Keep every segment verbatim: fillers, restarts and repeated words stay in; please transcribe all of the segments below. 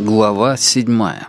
Глава седьмая.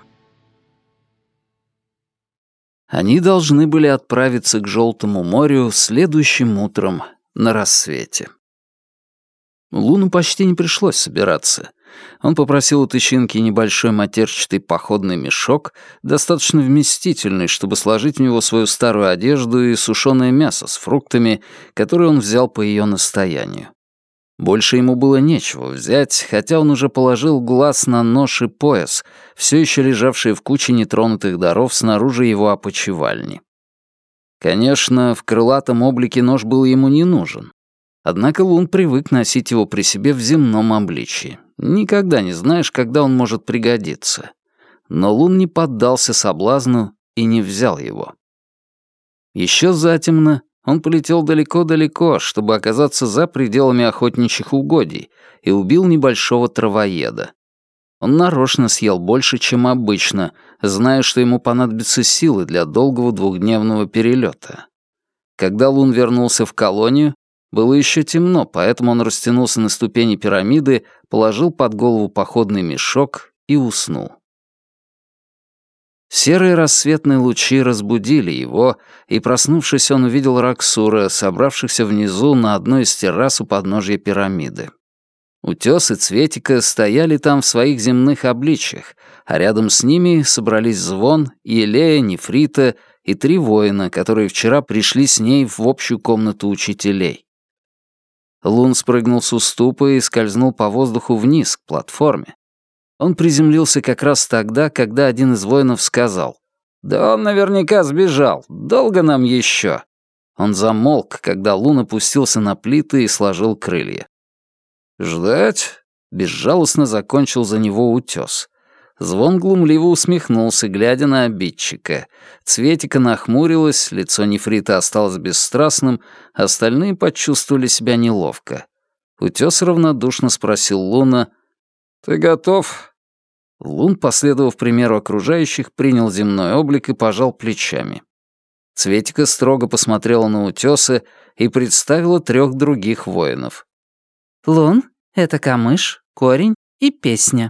Они должны были отправиться к Желтому морю следующим утром на рассвете. Луну почти не пришлось собираться. Он попросил у Тычинки небольшой матерчатый походный мешок, достаточно вместительный, чтобы сложить в него свою старую одежду и сушеное мясо с фруктами, которые он взял по ее настоянию. Больше ему было нечего взять, хотя он уже положил глаз на нож и пояс, все еще лежавшие в куче нетронутых даров снаружи его опочивальни. Конечно, в крылатом облике нож был ему не нужен. Однако Лун привык носить его при себе в земном обличии. Никогда не знаешь, когда он может пригодиться. Но Лун не поддался соблазну и не взял его. Еще затемно он полетел далеко-далеко, чтобы оказаться за пределами охотничьих угодий, и убил небольшого травоеда. Он нарочно съел больше, чем обычно, зная, что ему понадобятся силы для долгого двухдневного перелета. Когда Лун вернулся в колонию, было еще темно, поэтому он растянулся на ступени пирамиды, положил под голову походный мешок и уснул. Серые рассветные лучи разбудили его, и, проснувшись, он увидел Раксура, собравшихся внизу на одной из террас у подножья пирамиды. Утёс и Цветика стояли там в своих земных обличьях, а рядом с ними собрались Звон, Елея, Нефрита и три воина, которые вчера пришли с ней в общую комнату учителей. Лун спрыгнул с уступа и скользнул по воздуху вниз, к платформе. Он приземлился как раз тогда, когда один из воинов сказал: «Да он наверняка сбежал. Долго нам еще?» Он замолк, когда Лун опустился на плиты и сложил крылья. «Ждать?» — безжалостно закончил за него Утёс. Звон глумливо усмехнулся, глядя на обидчика. Цветика нахмурилась, лицо Нефрита осталось бесстрастным, остальные почувствовали себя неловко. Утёс равнодушно спросил Луна: «Ты готов?» Лун, последовав примеру окружающих, принял земной облик и пожал плечами. Цветика строго посмотрела на Утёса и представила трех других воинов. «Лун — это камыш, корень и песня».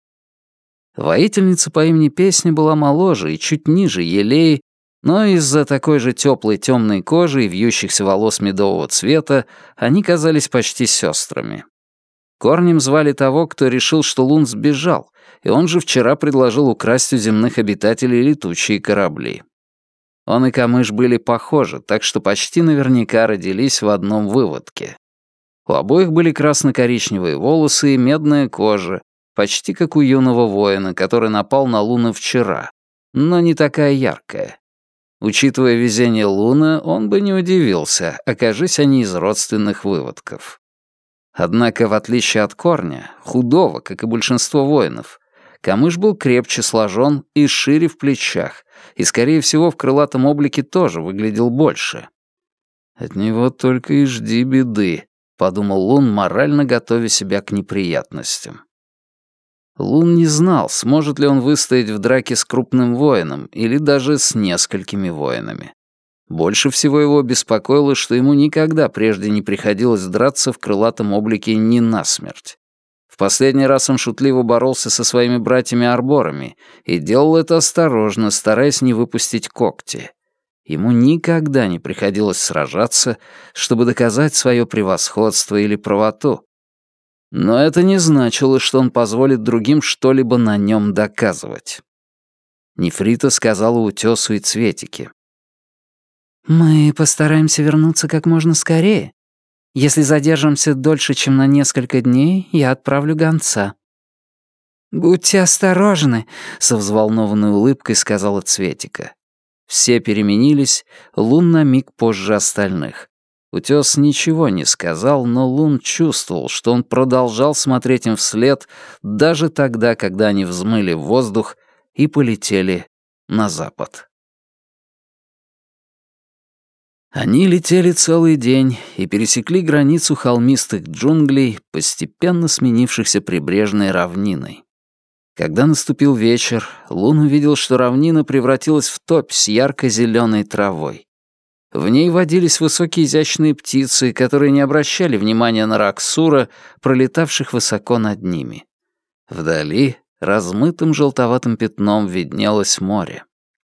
Воительница по имени Песня была моложе и чуть ниже Елеи, но из-за такой же теплой темной кожи и вьющихся волос медового цвета они казались почти сестрами. Корнем звали того, кто решил, что Лун сбежал, и он же вчера предложил украсть у земных обитателей летучие корабли. Он и Камыш были похожи, так что почти наверняка родились в одном выводке. У обоих были красно-коричневые волосы и медная кожа, почти как у юного воина, который напал на Луна вчера, но не такая яркая. Учитывая везение Луна, он бы не удивился, окажись они из родственных выводков. Однако, в отличие от Корня, худого, как и большинство воинов, Камыш был крепче сложен и шире в плечах, и, скорее всего, в крылатом облике тоже выглядел больше. «От него только и жди беды», — подумал Лун, морально готовя себя к неприятностям. Лун не знал, сможет ли он выстоять в драке с крупным воином или даже с несколькими воинами. Больше всего его беспокоило, что ему никогда прежде не приходилось драться в крылатом облике ни насмерть. В последний раз он шутливо боролся со своими братьями-арборами и делал это осторожно, стараясь не выпустить когти. Ему никогда не приходилось сражаться, чтобы доказать свое превосходство или правоту. Но это не значило, что он позволит другим что-либо на нем доказывать. Нефрита сказала Утёсу и Цветике: «Мы постараемся вернуться как можно скорее. Если задержимся дольше, чем на несколько дней, я отправлю гонца». «Будьте осторожны», — со взволнованной улыбкой сказала Цветика. Все переменились, Лун на миг позже остальных. Утёс ничего не сказал, но Лун чувствовал, что он продолжал смотреть им вслед даже тогда, когда они взмыли в воздух и полетели на запад. Они летели целый день и пересекли границу холмистых джунглей, постепенно сменившихся прибрежной равниной. Когда наступил вечер, Лун увидел, что равнина превратилась в топь с ярко-зеленой травой. В ней водились высокие изящные птицы, которые не обращали внимания на Раксура, пролетавших высоко над ними. Вдали размытым желтоватым пятном виднелось море.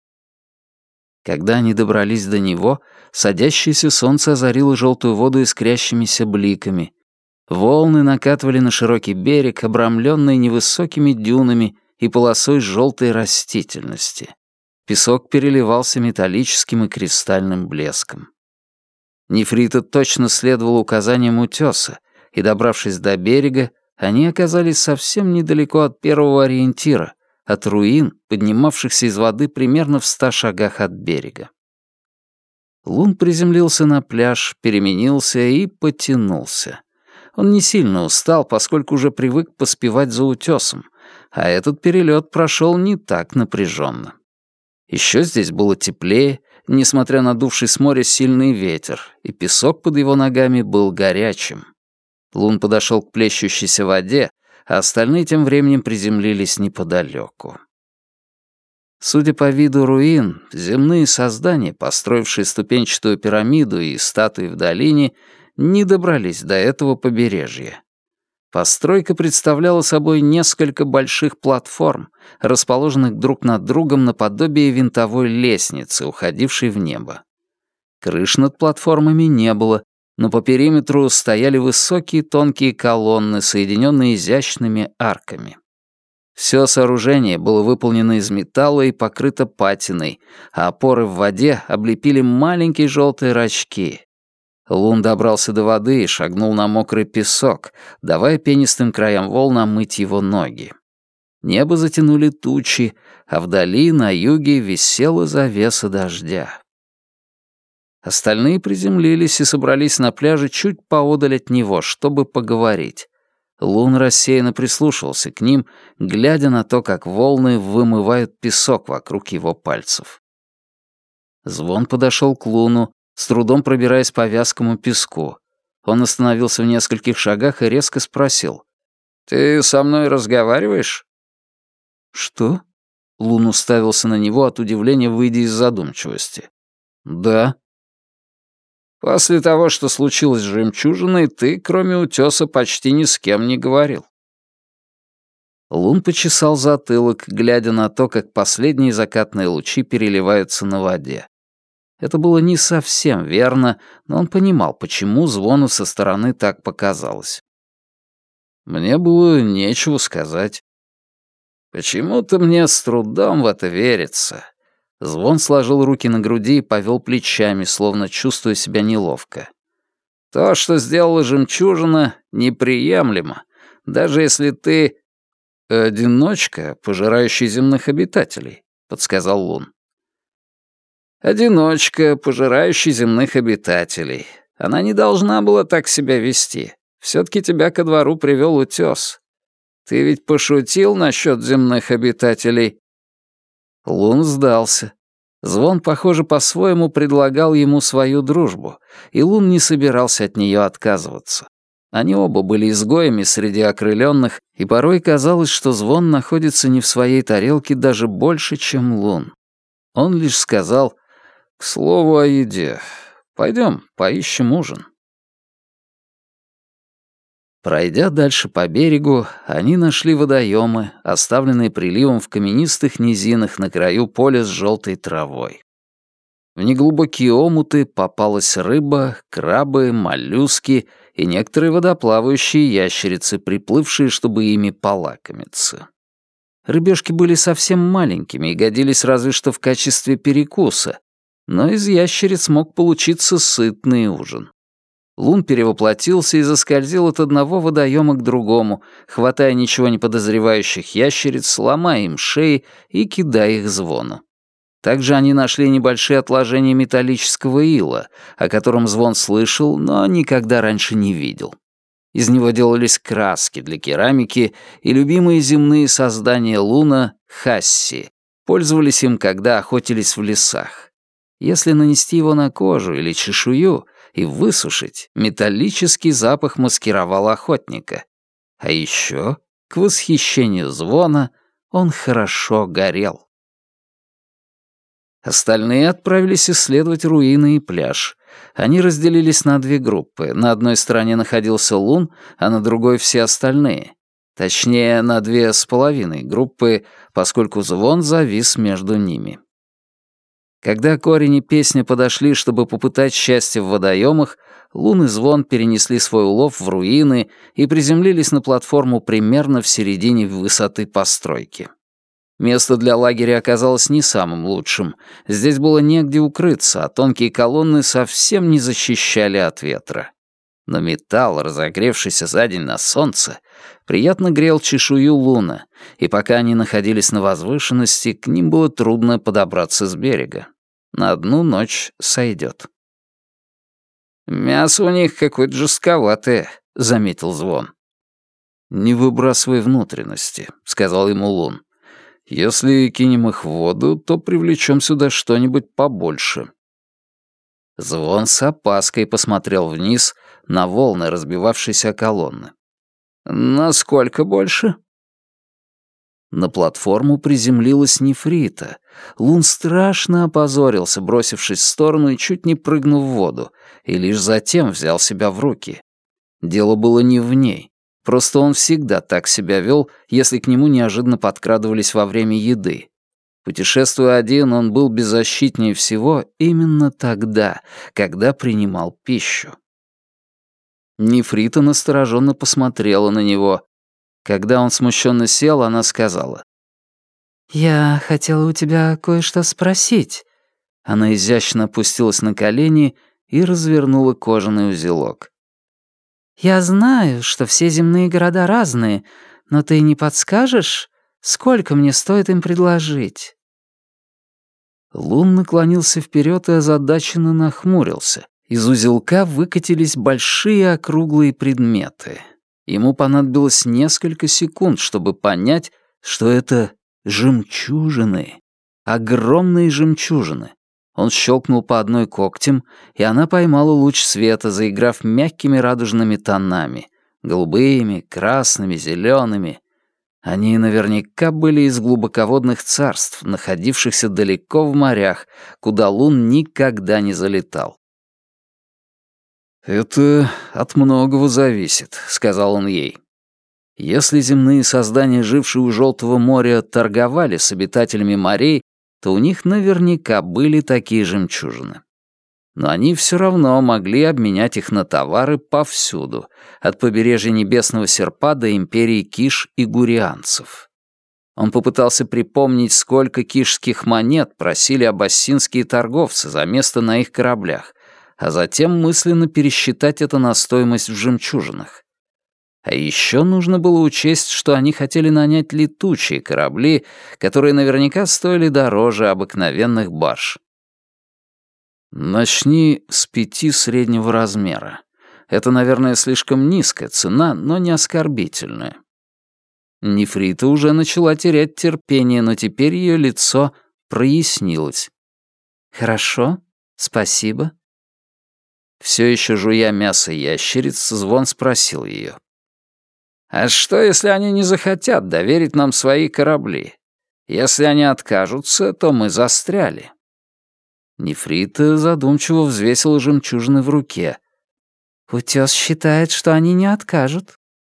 Когда они добрались до него, садящееся солнце озарило желтую воду искрящимися бликами. Волны накатывали на широкий берег, обрамленный невысокими дюнами и полосой желтой растительности. Песок переливался металлическим и кристальным блеском. Нефрита точно следовал указаниям утёса, и, добравшись до берега, они оказались совсем недалеко от первого ориентира, от руин, поднимавшихся из воды примерно в ста шагах от берега. Лун приземлился на пляж, переменился и потянулся. Он не сильно устал, поскольку уже привык поспевать за утёсом, а этот перелет прошел не так напряженно. Еще здесь было теплее, несмотря на дувший с моря сильный ветер, и песок под его ногами был горячим. Лун подошел к плещущейся воде, а остальные тем временем приземлились неподалеку. Судя по виду руин, земные создания, построившие ступенчатую пирамиду и статуи в долине, не добрались до этого побережья. Постройка представляла собой несколько больших платформ, расположенных друг над другом наподобие винтовой лестницы, уходившей в небо. Крыш над платформами не было, но по периметру стояли высокие тонкие колонны, соединенные изящными арками. Все сооружение было выполнено из металла и покрыто патиной, а опоры в воде облепили маленькие желтые рачки. Лун добрался до воды и шагнул на мокрый песок, давая пенистым краям волн омыть его ноги. Небо затянули тучи, а вдали, на юге, висела завеса дождя. Остальные приземлились и собрались на пляже чуть поодаль от него, чтобы поговорить. Лун рассеянно прислушивался к ним, глядя на то, как волны вымывают песок вокруг его пальцев. Звон подошел к Луну, с трудом пробираясь по вязкому песку. Он остановился в нескольких шагах и резко спросил: «Ты со мной разговариваешь?» «Что?» Лун уставился на него от удивления, выйдя из задумчивости. «Да». «После того, что случилось с жемчужиной, ты, кроме утёса, почти ни с кем не говорил». Лун почесал затылок, глядя на то, как последние закатные лучи переливаются на воде. Это было не совсем верно, но он понимал, почему Звону со стороны так показалось. Мне было нечего сказать. Почему-то мне с трудом в это верится. Звон сложил руки на груди и повел плечами, словно чувствуя себя неловко. То, что сделала жемчужина, неприемлемо, даже если ты одиночка, пожирающий земных обитателей, подсказал Лун. Одиночка, пожирающий земных обитателей. Она не должна была так себя вести. Все-таки тебя ко двору привел утес. Ты ведь пошутил насчет земных обитателей?» Лун сдался. Звон, похоже, по-своему предлагал ему свою дружбу, и Лун не собирался от нее отказываться. Они оба были изгоями среди окрыленных, и порой казалось, что Звон находится не в своей тарелке даже больше, чем Лун. Он лишь сказал: «К слову о еде. Пойдем, поищем ужин». Пройдя дальше по берегу, они нашли водоемы, оставленные приливом в каменистых низинах на краю поля с желтой травой. В неглубокие омуты попалась рыба, крабы, моллюски и некоторые водоплавающие ящерицы, приплывшие, чтобы ими полакомиться. Рыбешки были совсем маленькими и годились разве что в качестве перекуса, но из ящериц мог получиться сытный ужин. Лун перевоплотился и заскользил от одного водоема к другому, хватая ничего не подозревающих ящериц, ломая им шеи и кидая их Звону. Также они нашли небольшие отложения металлического ила, о котором Звон слышал, но никогда раньше не видел. Из него делались краски для керамики, и любимые земные создания Луна — хасси — пользовались им, когда охотились в лесах. Если нанести его на кожу или чешую и высушить, металлический запах маскировал охотника. А еще, к восхищению Звона, он хорошо горел. Остальные отправились исследовать руины и пляж. Они разделились на две группы. На одной стороне находился Лун, а на другой — все остальные. Точнее, на две с половиной группы, поскольку звон завис между ними. Когда Корень и Песня подошли, чтобы попытать счастье в водоемах, Лун и Звон перенесли свой улов в руины и приземлились на платформу примерно в середине высоты постройки. Место для лагеря оказалось не самым лучшим. Здесь было негде укрыться, а тонкие колонны совсем не защищали от ветра. Но металл, разогревшийся за день на солнце, приятно грел чешую луна, и пока они находились на возвышенности, к ним было трудно подобраться с берега. На одну ночь сойдет. «Мясо у них какое-то жестковатое», — заметил Звон. «Не выбрасывай внутренности», — сказал ему Лун. «Если кинем их в воду, то привлечем сюда что-нибудь побольше». Звон с опаской посмотрел вниз на волны, разбивавшиеся о колонны. «Насколько больше?» На платформу приземлилась нефрита. Лун страшно опозорился, бросившись в сторону и чуть не прыгнув в воду, и лишь затем взял себя в руки. Дело было не в ней. Просто он всегда так себя вел, если к нему неожиданно подкрадывались во время еды. Путешествуя один, он был беззащитнее всего именно тогда, когда принимал пищу. Нефрита настороженно посмотрела на него. Когда он смущенно сел, она сказала: «Я хотела у тебя кое-что спросить». Она изящно опустилась на колени и развернула кожаный узелок. «Я знаю, что все земные города разные, но ты не подскажешь, сколько мне стоит им предложить?» Лун наклонился вперед и озадаченно нахмурился. Из узелка выкатились большие округлые предметы. Ему понадобилось несколько секунд, чтобы понять, что это жемчужины. Огромные жемчужины. Он щелкнул по одной когтем, и она поймала луч света, заиграв мягкими радужными тонами. Голубыми, красными, зелеными. Они наверняка были из глубоководных царств, находившихся далеко в морях, куда Лун никогда не залетал. «Это от многого зависит», — сказал он ей. «Если земные создания, жившие у Желтого моря, торговали с обитателями морей, то у них наверняка были такие жемчужины. Но они все равно могли обменять их на товары повсюду, от побережья Небесного Серпа до империи Киш и гурианцев». Он попытался припомнить, сколько кишских монет просили абассинские торговцы за место на их кораблях, а затем мысленно пересчитать это на стоимость в жемчужинах. А еще нужно было учесть, что они хотели нанять летучие корабли, которые наверняка стоили дороже обыкновенных барж. «Начни с пяти среднего размера. Это, наверное, слишком низкая цена, но не оскорбительная». Нефрита уже начала терять терпение, но теперь ее лицо прояснилось. «Хорошо, спасибо». Все еще жуя мясо ящериц, Звон спросил ее. «А что, если они не захотят доверить нам свои корабли? Если они откажутся, то мы застряли». Нефрита задумчиво взвесила жемчужины в руке. «Утёс считает, что они не откажут».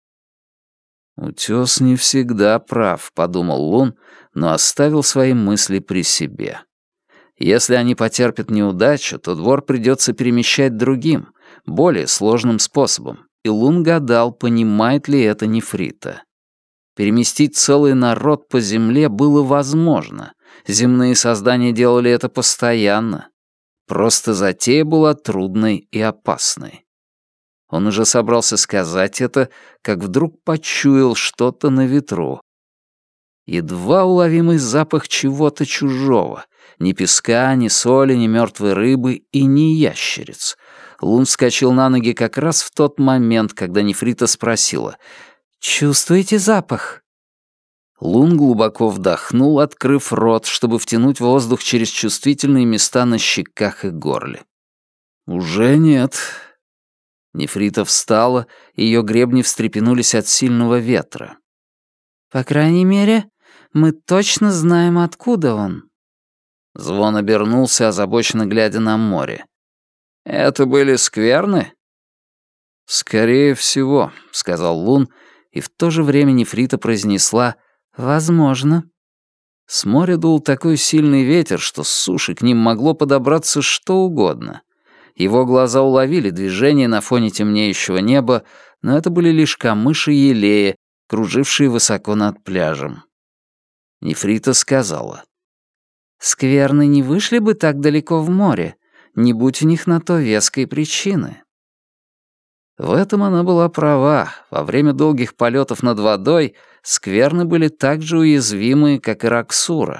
«Утёс не всегда прав», — подумал Лун, но оставил свои мысли при себе. Если они потерпят неудачу, то двор придется перемещать другим, более сложным способом, и Лун гадал, понимает ли это нефрита. Переместить целый народ по земле было возможно. Земные создания делали это постоянно. Просто затея была трудной и опасной. Он уже собрался сказать это, как вдруг почуял что-то на ветру. Едва уловимый запах чего-то чужого. Ни песка, ни соли, ни мертвой рыбы и ни ящериц. Лун вскочил на ноги как раз в тот момент, когда нефрита спросила: «Чувствуете запах?» Лун глубоко вдохнул, открыв рот, чтобы втянуть воздух через чувствительные места на щеках и горле. «Уже нет». Нефрита встала, и ее гребни встрепенулись от сильного ветра. «По крайней мере, мы точно знаем, откуда он». Звон обернулся, озабоченно глядя на море. «Это были скверны?» «Скорее всего», — сказал Лун, и в то же время Нефрита произнесла «возможно». С моря дул такой сильный ветер, что с суши к ним могло подобраться что угодно. Его глаза уловили движение на фоне темнеющего неба, но это были лишь камыши елея, кружившие высоко над пляжем. Нефрита сказала: «Скверны не вышли бы так далеко в море, не будь у них на то веской причины». В этом она была права. Во время долгих полетов над водой скверны были так же уязвимы, как и Роксура.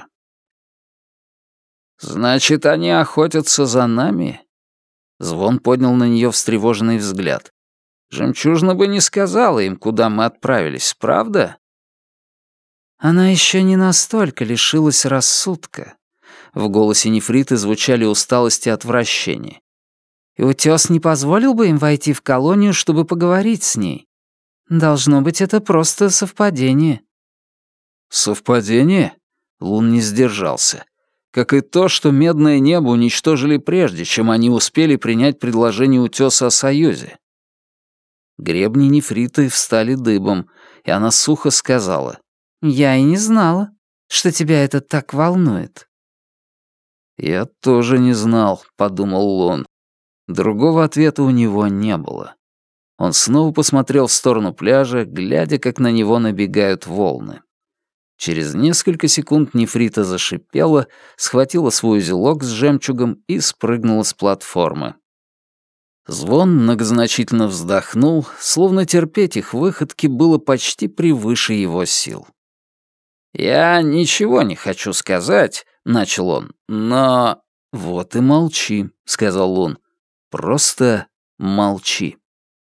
«Значит, они охотятся за нами?» Звон поднял на нее встревоженный взгляд. «Жемчужина бы не сказала им, куда мы отправились, правда?» Она еще не настолько лишилась рассудка. В голосе Нефриты звучали усталость и отвращение. И утёс не позволил бы им войти в колонию, чтобы поговорить с ней. Должно быть, это просто совпадение. «Совпадение?» Лун не сдержался. Как и то, что медное небо уничтожили прежде, чем они успели принять предложение утёса о союзе. Гребни Нефриты встали дыбом, и она сухо сказала: «Я и не знала, что тебя это так волнует». «Я тоже не знал», — подумал Лун. Другого ответа у него не было. Он снова посмотрел в сторону пляжа, глядя, как на него набегают волны. Через несколько секунд Нефрита зашипела, схватила свой узелок с жемчугом и спрыгнула с платформы. Звон многозначительно вздохнул, словно терпеть их выходки было почти превыше его сил. «Я ничего не хочу сказать», — начал он, — «но...» «Вот и молчи», — сказал Лун. «Просто молчи».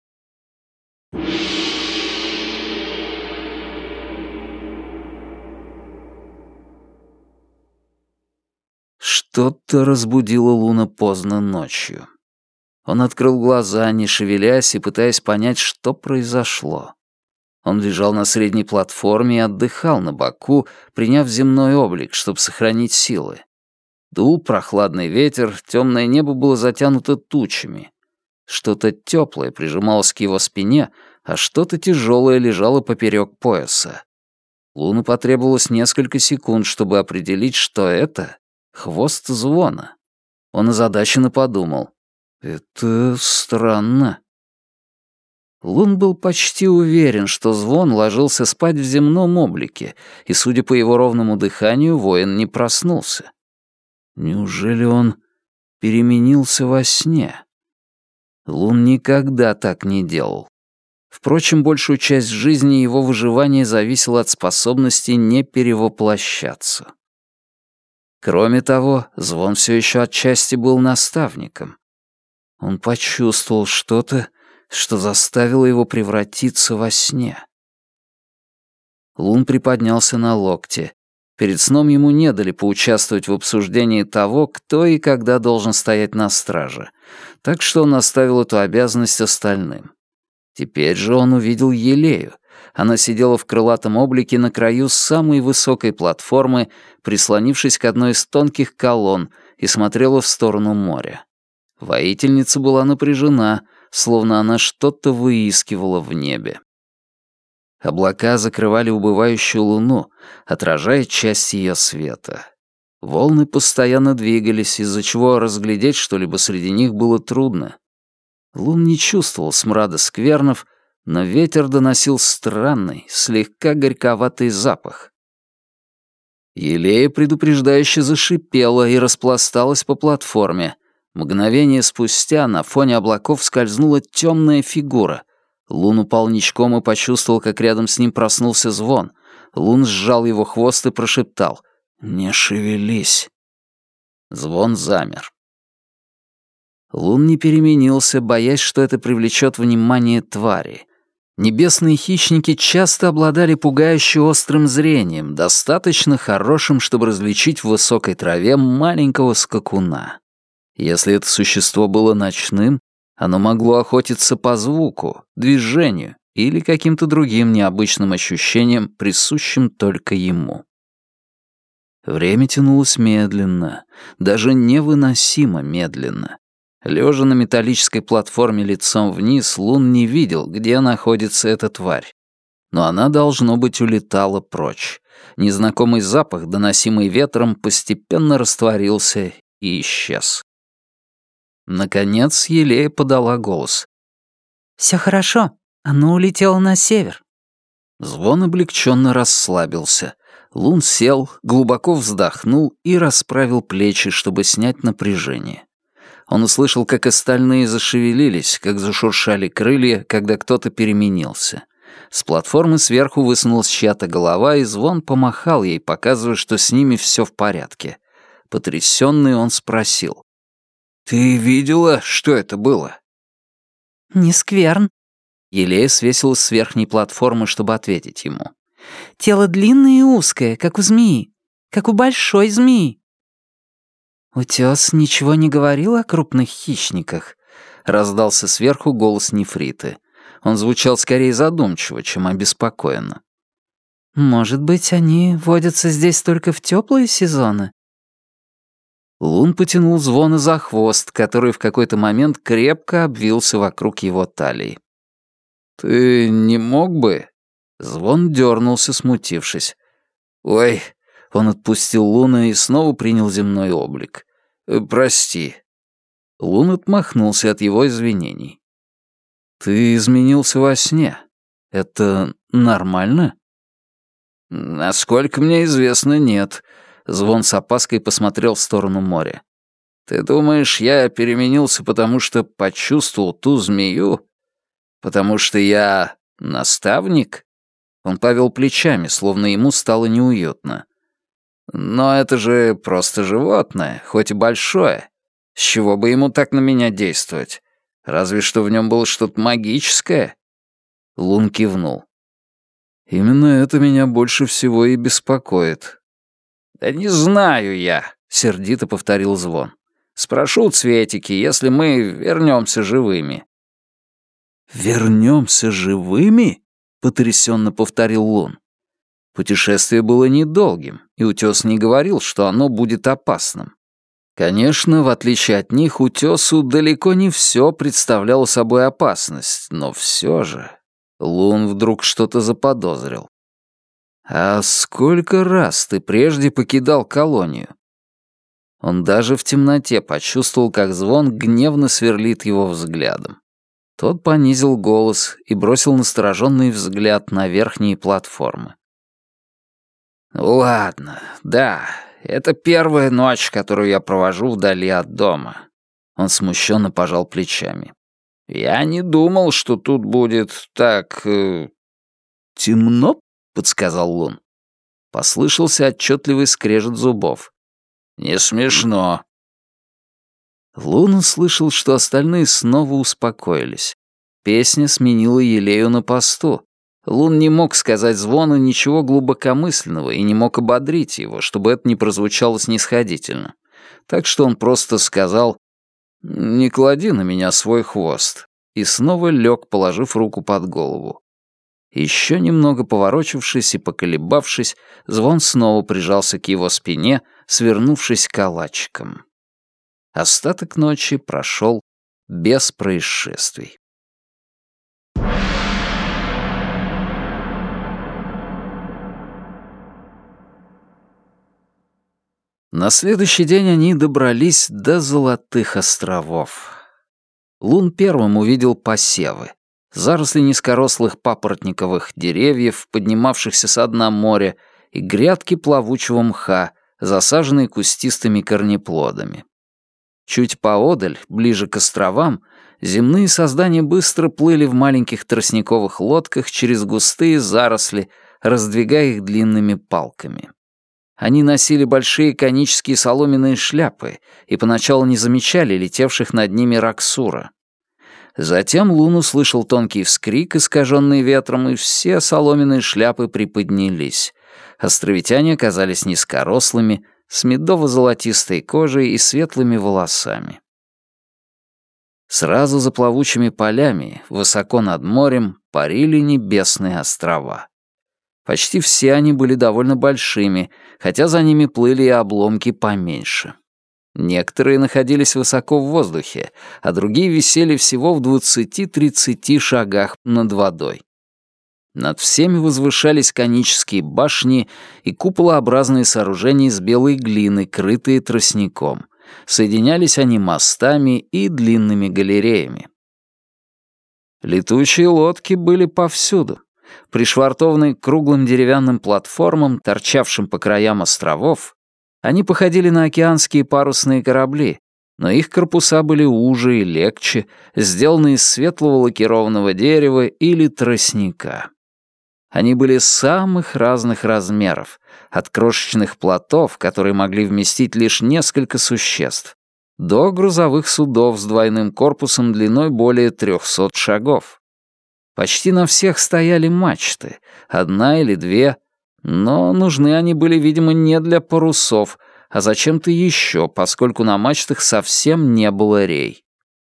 Что-то разбудило Луна поздно ночью. Он открыл глаза, не шевелясь и пытаясь понять, что произошло. Он лежал на средней платформе и отдыхал на боку, приняв земной облик, чтобы сохранить силы. Дул прохладный ветер, темное небо было затянуто тучами. Что-то теплое прижималось к его спине, а что-то тяжелое лежало поперек пояса. Луну потребовалось несколько секунд, чтобы определить, что это — хвост Звона. Он озадаченно подумал: «Это странно». Лун был почти уверен, что Звон ложился спать в земном облике, и, судя по его ровному дыханию, воин не проснулся. Неужели он переменился во сне? Лун никогда так не делал. Впрочем, большую часть жизни его выживания зависела от способности не перевоплощаться. Кроме того, Звон все еще отчасти был наставником. Он почувствовал что-то, что заставило его превратиться во сне. Лун приподнялся на локте. Перед сном ему не дали поучаствовать в обсуждении того, кто и когда должен стоять на страже, так что он оставил эту обязанность остальным. Теперь же он увидел Елею. Она сидела в крылатом облике на краю самой высокой платформы, прислонившись к одной из тонких колонн, и смотрела в сторону моря. Воительница была напряжена, словно она что-то выискивала в небе. Облака закрывали убывающую луну, отражая часть ее света. Волны постоянно двигались, из-за чего разглядеть что-либо среди них было трудно. Лун не чувствовал смрада сквернов, но ветер доносил странный, слегка горьковатый запах. Елея предупреждающе зашипела и распласталась по платформе. Мгновение спустя на фоне облаков скользнула темная фигура. Лун упал ничком и почувствовал, как рядом с ним проснулся Звон. Лун сжал его хвост и прошептал: «Не шевелись». Звон замер. Лун не переменился, боясь, что это привлечет внимание твари. Небесные хищники часто обладали пугающе острым зрением, достаточно хорошим, чтобы различить в высокой траве маленького скакуна. Если это существо было ночным, оно могло охотиться по звуку, движению или каким-то другим необычным ощущениям, присущим только ему. Время тянулось медленно, даже невыносимо медленно. Лежа на металлической платформе лицом вниз, Лун не видел, где находится эта тварь. Но она, должно быть, улетала прочь. Незнакомый запах, доносимый ветром, постепенно растворился и исчез. Наконец Елея подала голос. «Все хорошо, оно улетело на север». Звон облегченно расслабился. Лун сел, глубоко вздохнул и расправил плечи, чтобы снять напряжение. Он услышал, как остальные зашевелились, как зашуршали крылья, когда кто-то переменился. С платформы сверху высунулась чья-то голова, и Звон помахал ей, показывая, что с ними все в порядке. Потрясенный он спросил. «Ты видела, что это было?» «Не скверн». Елея свесилась с верхней платформы, чтобы ответить ему. «Тело длинное и узкое, как у змеи, как у большой змеи». «Утёс ничего не говорил о крупных хищниках?» — раздался сверху голос Нефриты. Он звучал скорее задумчиво, чем обеспокоенно. «Может быть, они водятся здесь только в теплые сезоны?» Лун потянул Звона за хвост, который в какой-то момент крепко обвился вокруг его талии. «Ты не мог бы?» Звон дернулся, смутившись. «Ой!» — он отпустил Луна и снова принял земной облик. «Прости». Лун отмахнулся от его извинений. «Ты изменился во сне. Это нормально?» «Насколько мне известно, нет». Звон с опаской посмотрел в сторону моря. «Ты думаешь, я переменился, потому что почувствовал ту змею? Потому что я наставник?» Он повел плечами, словно ему стало неуютно. «Но это же просто животное, хоть и большое. С чего бы ему так на меня действовать? Разве что в нем было что-то магическое?» Лун кивнул. «Именно это меня больше всего и беспокоит». «Да не знаю я», — сердито повторил Звон. «Спрошу Цветики, если мы вернемся живыми». «Вернемся живыми?» — потрясенно повторил Лун. Путешествие было недолгим, и Утёс не говорил, что оно будет опасным. Конечно, в отличие от них, Утёсу далеко не все представляло собой опасность, но все же Лун вдруг что-то заподозрил. «А сколько раз ты прежде покидал колонию?» Он даже в темноте почувствовал, как Звон гневно сверлит его взглядом. Тот понизил голос и бросил настороженный взгляд на верхние платформы. «Ладно, да, это первая ночь, которую я провожу вдали от дома». Он смущенно пожал плечами. «Я не думал, что тут будет так... Э, темно?» — подсказал Лун. Послышался отчетливый скрежет зубов. «Не смешно». Лун услышал, что остальные снова успокоились. Песня сменила Елею на посту. Лун не мог сказать Звону ничего глубокомысленного и не мог ободрить его, чтобы это не прозвучало снисходительно. Так что он просто сказал «Не клади на меня свой хвост» и снова лег, положив руку под голову. Еще немного поворочившись и поколебавшись, Звон снова прижался к его спине, свернувшись калачиком. Остаток ночи прошел без происшествий. На следующий день они добрались до Золотых островов. Лун первым увидел посевы. Заросли низкорослых папоротниковых деревьев, поднимавшихся со дна моря, и грядки плавучего мха, засаженные кустистыми корнеплодами. Чуть поодаль, ближе к островам, земные создания быстро плыли в маленьких тростниковых лодках через густые заросли, раздвигая их длинными палками. Они носили большие конические соломенные шляпы и поначалу не замечали летевших над ними раксура. Затем Лун услышал тонкий вскрик, искаженный ветром, и все соломенные шляпы приподнялись. Островитяне оказались низкорослыми, с медово-золотистой кожей и светлыми волосами. Сразу за плавучими полями, высоко над морем, парили небесные острова. Почти все они были довольно большими, хотя за ними плыли и обломки поменьше. Некоторые находились высоко в воздухе, а другие висели всего в двадцати-тридцати шагах над водой. Над всеми возвышались конические башни и куполообразные сооружения из белой глины, крытые тростником. Соединялись они мостами и длинными галереями. Летучие лодки были повсюду. Пришвартованные к круглым деревянным платформам, торчавшим по краям островов, они походили на океанские парусные корабли, но их корпуса были уже и легче, сделаны из светлого лакированного дерева или тростника. Они были самых разных размеров, от крошечных плотов, которые могли вместить лишь несколько существ, до грузовых судов с двойным корпусом длиной более трехсот шагов. Почти на всех стояли мачты, одна или две, но нужны они были, видимо, не для парусов, а зачем-то еще, поскольку на мачтах совсем не было рей.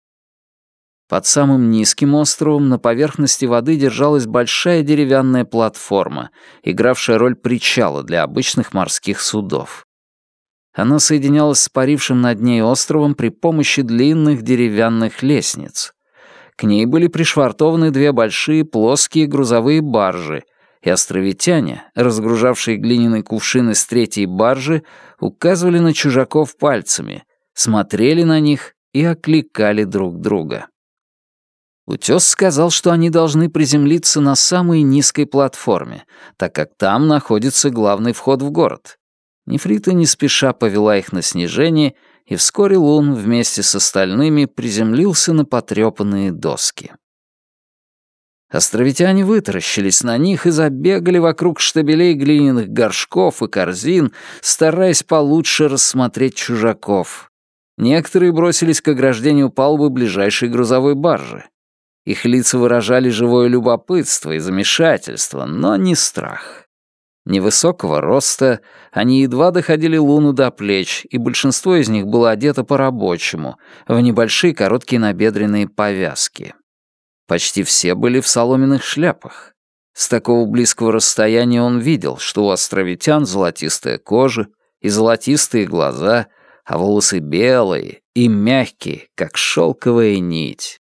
Под самым низким островом на поверхности воды держалась большая деревянная платформа, игравшая роль причала для обычных морских судов. Она соединялась с парившим над ней островом при помощи длинных деревянных лестниц. К ней были пришвартованы две большие плоские грузовые баржи, и островитяне, разгружавшие глиняные кувшины с третьей баржи, указывали на чужаков пальцами, смотрели на них и окликали друг друга. Утёс сказал, что они должны приземлиться на самой низкой платформе, так как там находится главный вход в город. Нефрита не спеша повела их на снижение, и вскоре Лун вместе с остальными приземлился на потрёпанные доски. Островитяне вытаращились на них и забегали вокруг штабелей глиняных горшков и корзин, стараясь получше рассмотреть чужаков. Некоторые бросились к ограждению палубы ближайшей грузовой баржи. Их лица выражали живое любопытство и замешательство, но не страх. Невысокого роста, они едва доходили Луну до плеч, и большинство из них было одето по-рабочему, в небольшие короткие набедренные повязки. Почти все были в соломенных шляпах. С такого близкого расстояния он видел, что у островитян золотистая кожа и золотистые глаза, а волосы белые и мягкие, как шелковая нить.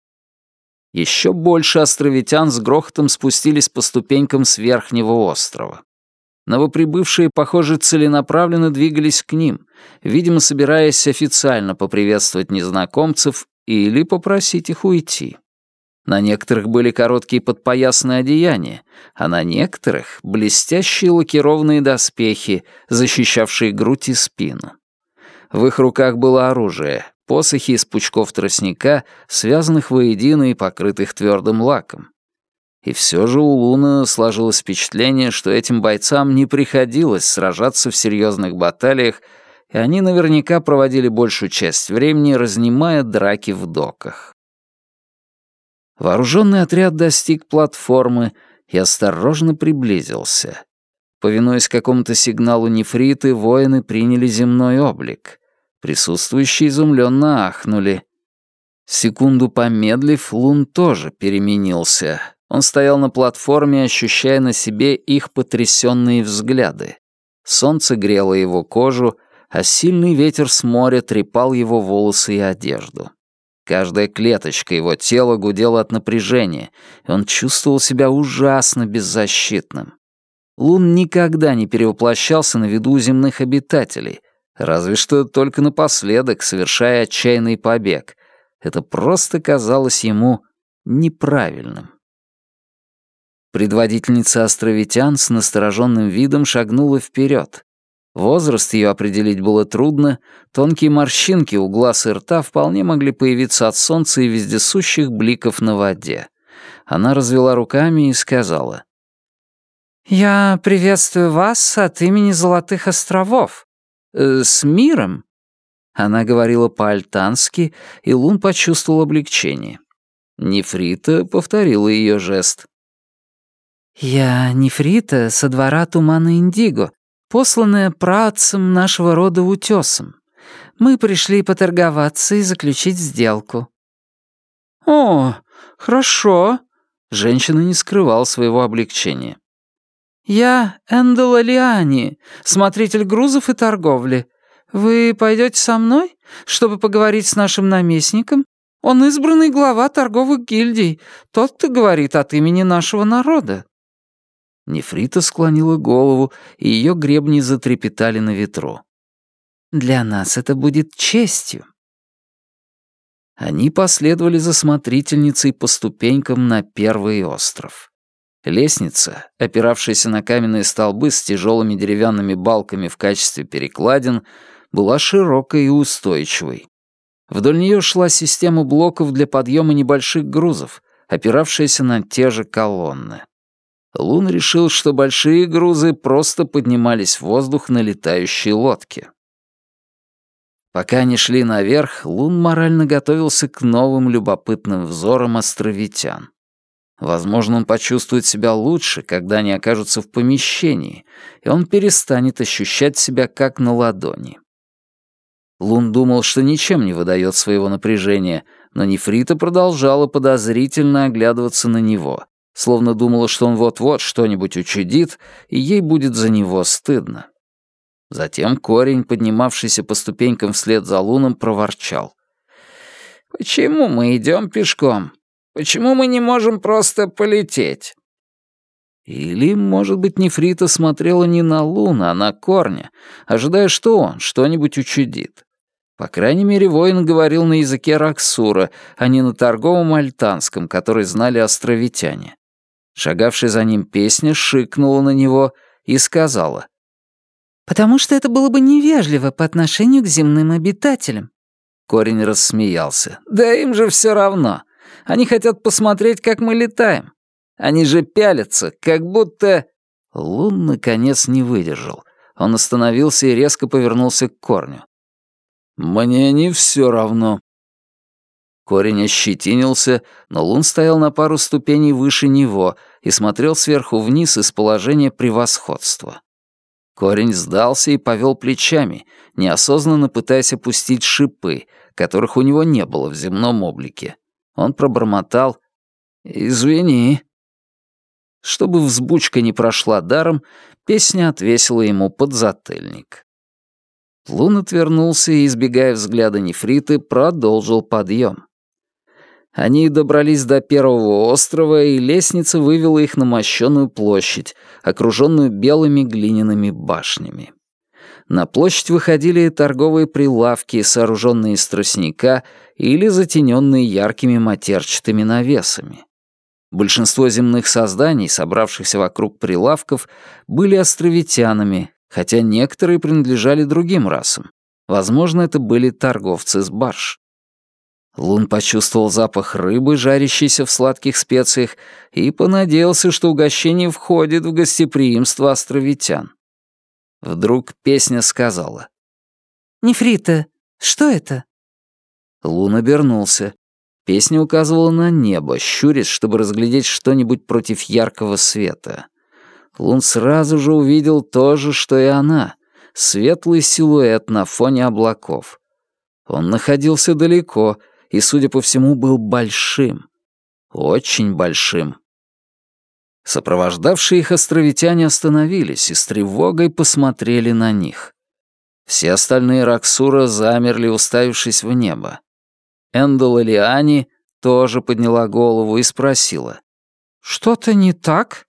Еще больше островитян с грохотом спустились по ступенькам с верхнего острова. Новоприбывшие, похоже, целенаправленно двигались к ним, видимо, собираясь официально поприветствовать незнакомцев или попросить их уйти. На некоторых были короткие подпоясные одеяния, а на некоторых — блестящие лакированные доспехи, защищавшие грудь и спину. В их руках было оружие — посохи из пучков тростника, связанных воедино и покрытых твердым лаком. И все же у Луны сложилось впечатление, что этим бойцам не приходилось сражаться в серьезных баталиях, и они наверняка проводили большую часть времени, разнимая драки в доках. Вооруженный отряд достиг платформы и осторожно приблизился. Повинуясь какому-то сигналу нефриты, воины приняли земной облик. Присутствующие изумленно ахнули. Секунду помедлив, Лун тоже переменился. Он стоял на платформе, ощущая на себе их потрясенные взгляды. Солнце грело его кожу, а сильный ветер с моря трепал его волосы и одежду. Каждая клеточка его тела гудела от напряжения, и он чувствовал себя ужасно беззащитным. Лун никогда не перевоплощался на виду у земных обитателей, разве что только напоследок, совершая отчаянный побег. Это просто казалось ему неправильным. Предводительница островитян с настороженным видом шагнула вперед. Возраст ее определить было трудно, тонкие морщинки у глаз и рта вполне могли появиться от солнца и вездесущих бликов на воде. Она развела руками и сказала: «Я приветствую вас от имени Золотых островов. Э, с миром!» Она говорила по-альтански, и Лун почувствовал облегчение. Нефрита повторила ее жест. «Я Нефрита со двора Тумана Индиго, посланная праотцем нашего рода Утёсом. Мы пришли поторговаться и заключить сделку». «О, хорошо», — женщина не скрывала своего облегчения. «Я Эндел Алиани, смотритель грузов и торговли. Вы пойдете со мной, чтобы поговорить с нашим наместником Он избранный глава торговых гильдий, тот, кто говорит от имени нашего народа». Нефрита склонила голову, и ее гребни затрепетали на ветру. «Для нас это будет честью». Они последовали за смотрительницей по ступенькам на первый остров. Лестница, опиравшаяся на каменные столбы с тяжелыми деревянными балками в качестве перекладин, была широкой и устойчивой. Вдоль нее шла система блоков для подъема небольших грузов, опиравшаяся на те же колонны. Лун решил, что большие грузы просто поднимались в воздух на летающей лодке. Пока они шли наверх, Лун морально готовился к новым любопытным взорам островитян. Возможно, он почувствует себя лучше, когда они окажутся в помещении, и он перестанет ощущать себя как на ладони. Лун думал, что ничем не выдает своего напряжения, но Нефрита продолжала подозрительно оглядываться на него, словно думала, что он вот-вот что-нибудь учудит, и ей будет за него стыдно. Затем корень, поднимавшийся по ступенькам вслед за Луном, проворчал. «Почему мы идем пешком? Почему мы не можем просто полететь?» Или, может быть, Нефрита смотрела не на Луна, а на корня, ожидая, что он что-нибудь учудит. По крайней мере, воин говорил на языке Раксура, а не на торговом альтанском, который знали островитяне. Шагавшая за ним песня шикнула на него и сказала. «Потому что это было бы невежливо по отношению к земным обитателям». Корень рассмеялся. «Да им же все равно. Они хотят посмотреть, как мы летаем. Они же пялятся, как будто...» Лун, наконец, не выдержал. Он остановился и резко повернулся к корню. «Мне не все равно». Корень ощетинился, но Лун стоял на пару ступеней выше него и смотрел сверху вниз из положения превосходства. Корень сдался и повел плечами, неосознанно пытаясь опустить шипы, которых у него не было в земном облике. Он пробормотал «Извини». Чтобы взбучка не прошла даром, песня отвесила ему подзатыльник. Лун отвернулся и, избегая взгляда Нефриты, продолжил подъем. Они добрались до первого острова, и лестница вывела их на мощеную площадь, окруженную белыми глиняными башнями. На площадь выходили торговые прилавки, сооруженные из тростника или затененные яркими матерчатыми навесами. Большинство земных созданий, собравшихся вокруг прилавков, были островитянами, хотя некоторые принадлежали другим расам. Возможно, это были торговцы с барж. Лун почувствовал запах рыбы, жарящейся в сладких специях, и понадеялся, что угощение входит в гостеприимство островитян. Вдруг песня сказала. «Нефрита, что это?» Лун обернулся. Песня указывала на небо, щурясь, чтобы разглядеть что-нибудь против яркого света. Лун сразу же увидел то же, что и она — светлый силуэт на фоне облаков. Он находился далеко и, судя по всему, был большим. Очень большим. Сопровождавшие их островитяне остановились и с тревогой посмотрели на них. Все остальные Раксура замерли, уставившись в небо. Эндел Элиани тоже подняла голову и спросила. «Что-то не так?»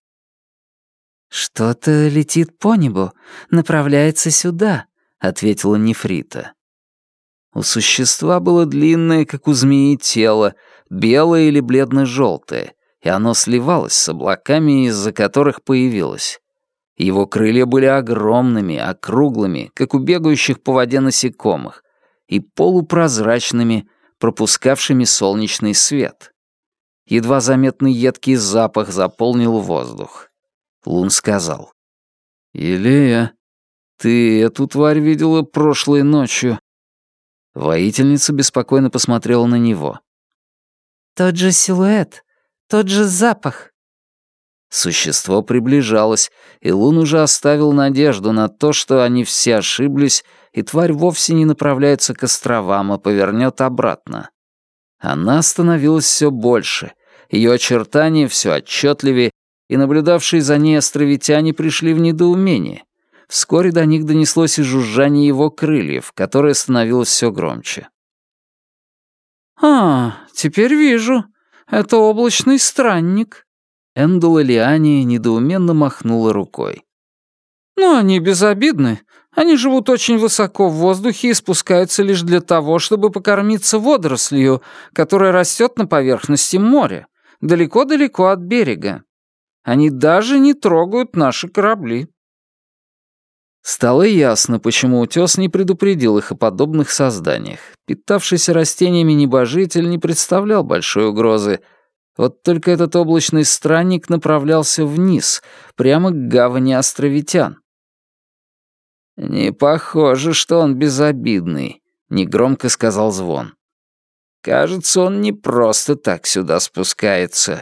«Что-то летит по небу, направляется сюда», — ответила Нефрита. У существа было длинное, как у змеи, тело, белое или бледно-желтое, и оно сливалось с облаками, из-за которых появилось. Его крылья были огромными, округлыми, как у бегающих по воде насекомых, и полупрозрачными, пропускавшими солнечный свет. Едва заметный едкий запах заполнил воздух. Лун сказал. «Илея, ты эту тварь видела прошлой ночью?» Воительница беспокойно посмотрела на него. «Тот же силуэт, тот же запах». Существо приближалось, и Лун уже оставил надежду на то, что они все ошиблись, и тварь вовсе не направляется к островам, а повернет обратно. Она становилась все больше, ее очертания все отчетливее, и наблюдавшие за ней островитяне пришли в недоумение. Вскоре до них донеслось и жужжание его крыльев, которое становилось все громче. «А, теперь вижу. Это облачный странник». Эндула Лиани недоуменно махнула рукой. «Ну, они безобидны. Они живут очень высоко в воздухе и спускаются лишь для того, чтобы покормиться водорослью, которая растет на поверхности моря, далеко-далеко от берега. Они даже не трогают наши корабли». Стало ясно, почему утёс не предупредил их о подобных созданиях. Питавшийся растениями небожитель не представлял большой угрозы. Вот только этот облачный странник направлялся вниз, прямо к гавани островитян. «Не похоже, что он безобидный», — негромко сказал Звон. «Кажется, он не просто так сюда спускается».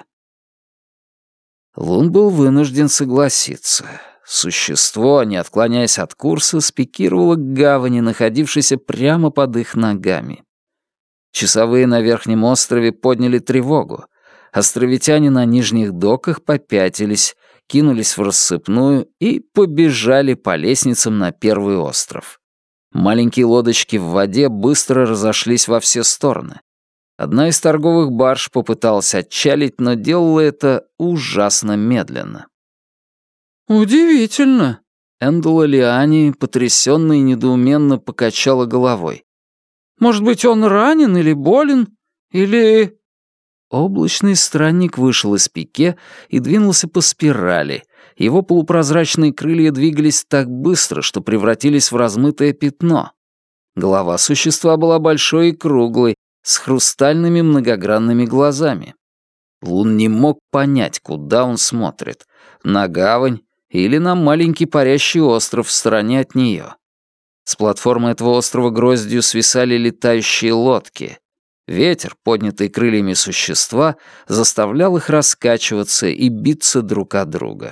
Лун был вынужден согласиться. Существо, не отклоняясь от курса, спикировало к гавани, находившейся прямо под их ногами. Часовые на верхнем острове подняли тревогу. Островитяне на нижних доках попятились, кинулись в рассыпную и побежали по лестницам на первый остров. Маленькие лодочки в воде быстро разошлись во все стороны. Одна из торговых барж попыталась отчалить, но делала это ужасно медленно. «Удивительно!» Эндула Лиани потрясённо и недоуменно покачала головой. «Может быть, он ранен или болен? Или...» Облачный странник вышел из пике и двинулся по спирали. Его полупрозрачные крылья двигались так быстро, что превратились в размытое пятно. Голова существа была большой и круглой, с хрустальными многогранными глазами. Лун не мог понять, куда он смотрит — на гавань или на маленький парящий остров в стороне от нее. С платформы этого острова гроздью свисали летающие лодки. Ветер, поднятый крыльями существа, заставлял их раскачиваться и биться друг от друга.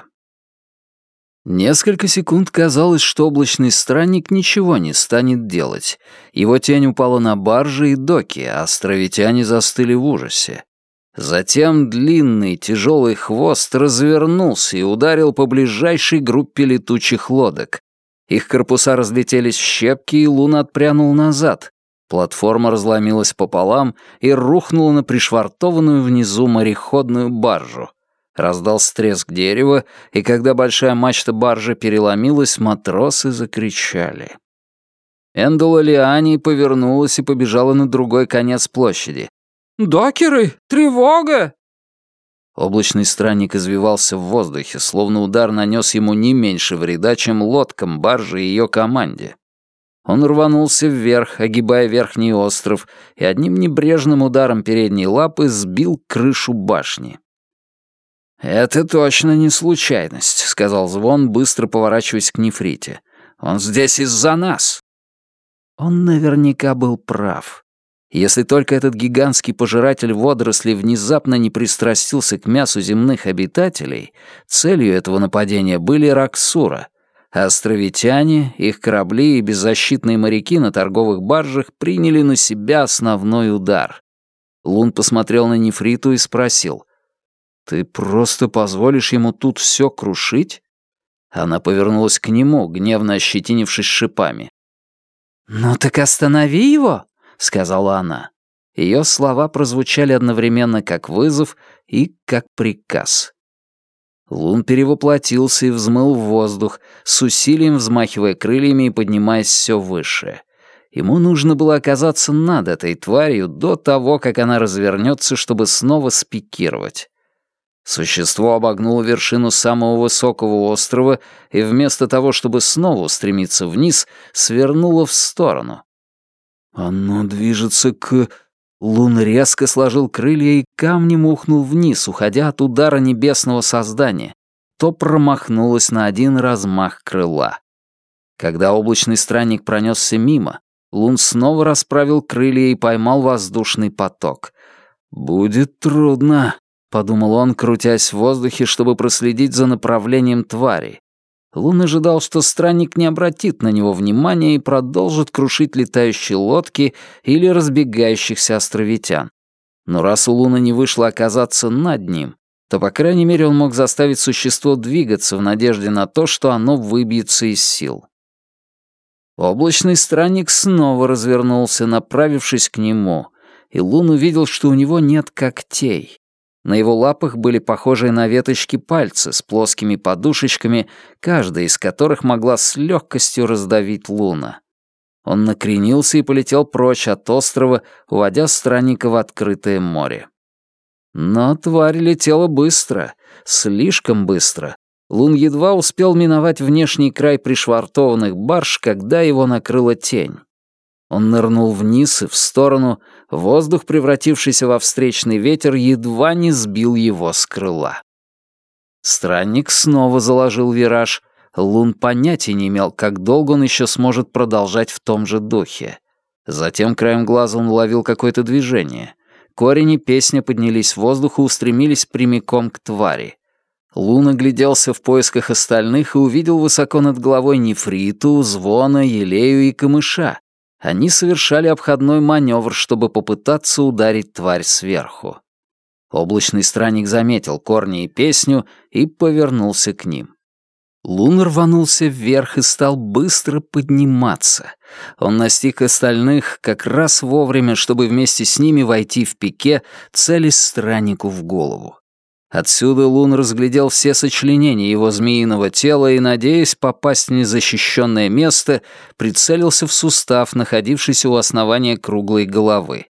Несколько секунд казалось, что облачный странник ничего не станет делать. Его тень упала на баржи и доки, а островитяне застыли в ужасе. Затем длинный тяжелый хвост развернулся и ударил по ближайшей группе летучих лодок. Их корпуса разлетелись в щепки, и Лун отпрянул назад. Платформа разломилась пополам и рухнула на пришвартованную внизу мореходную баржу. Раздался треск дерева, и когда большая мачта баржи переломилась, матросы закричали. Эндула Лиани повернулась и побежала на другой конец площади. «Докеры! Тревога!» Облачный странник извивался в воздухе, словно удар нанес ему не меньше вреда, чем лодкам баржи и ее команде. Он рванулся вверх, огибая верхний остров, и одним небрежным ударом передней лапы сбил крышу башни. «Это точно не случайность», — сказал Звон, быстро поворачиваясь к нефрите. «Он здесь из-за нас». Он наверняка был прав. Если только этот гигантский пожиратель водорослей внезапно не пристрастился к мясу земных обитателей, целью этого нападения были Раксура, а островитяне, их корабли и беззащитные моряки на торговых баржах приняли на себя основной удар. Лун посмотрел на нефриту и спросил: «Ты просто позволишь ему тут все крушить?» Она повернулась к нему, гневно ощетинившись шипами. «Ну так останови его!» — сказала она. Ее слова прозвучали одновременно как вызов и как приказ. Лун перевоплотился и взмыл в воздух, с усилием взмахивая крыльями и поднимаясь все выше. Ему нужно было оказаться над этой тварью до того, как она развернется, чтобы снова спикировать. Существо обогнуло вершину самого высокого острова и вместо того, чтобы снова устремиться вниз, свернуло в сторону. «Оно движется к...» Лун резко сложил крылья и камнем ухнул вниз, уходя от удара небесного создания. То промахнулось на один размах крыла. Когда облачный странник пронесся мимо, Лун снова расправил крылья и поймал воздушный поток. «Будет трудно», — подумал он, крутясь в воздухе, чтобы проследить за направлением твари. Лун ожидал, что странник не обратит на него внимания и продолжит крушить летающие лодки или разбегающихся островитян. Но раз у Луна не вышло оказаться над ним, то, по крайней мере, он мог заставить существо двигаться в надежде на то, что оно выбьется из сил. Облачный странник снова развернулся, направившись к нему, и Лун увидел, что у него нет когтей. На его лапах были похожие на веточки пальцы с плоскими подушечками, каждая из которых могла с легкостью раздавить Луна. Он накренился и полетел прочь от острова, уводя странника в открытое море. Но тварь летела быстро, слишком быстро. Лун едва успел миновать внешний край пришвартованных барж, когда его накрыла тень. Он нырнул вниз и в сторону, воздух, превратившийся во встречный ветер, едва не сбил его с крыла. Странник снова заложил вираж. Лун понятия не имел, как долго он еще сможет продолжать в том же духе. Затем краем глаза он уловил какое-то движение. Корень и песня поднялись в воздух и устремились прямиком к твари. Лун огляделся в поисках остальных и увидел высоко над головой нефриту, звона, елею и камыша. Они совершали обходной маневр, чтобы попытаться ударить тварь сверху. Облачный странник заметил корни и песню и повернулся к ним. Лун рванулся вверх и стал быстро подниматься. Он настиг остальных как раз вовремя, чтобы вместе с ними войти в пике, целясь страннику в голову. Отсюда Лун разглядел все сочленения его змеиного тела и, надеясь попасть в незащищенное место, прицелился в сустав, находившийся у основания круглой головы.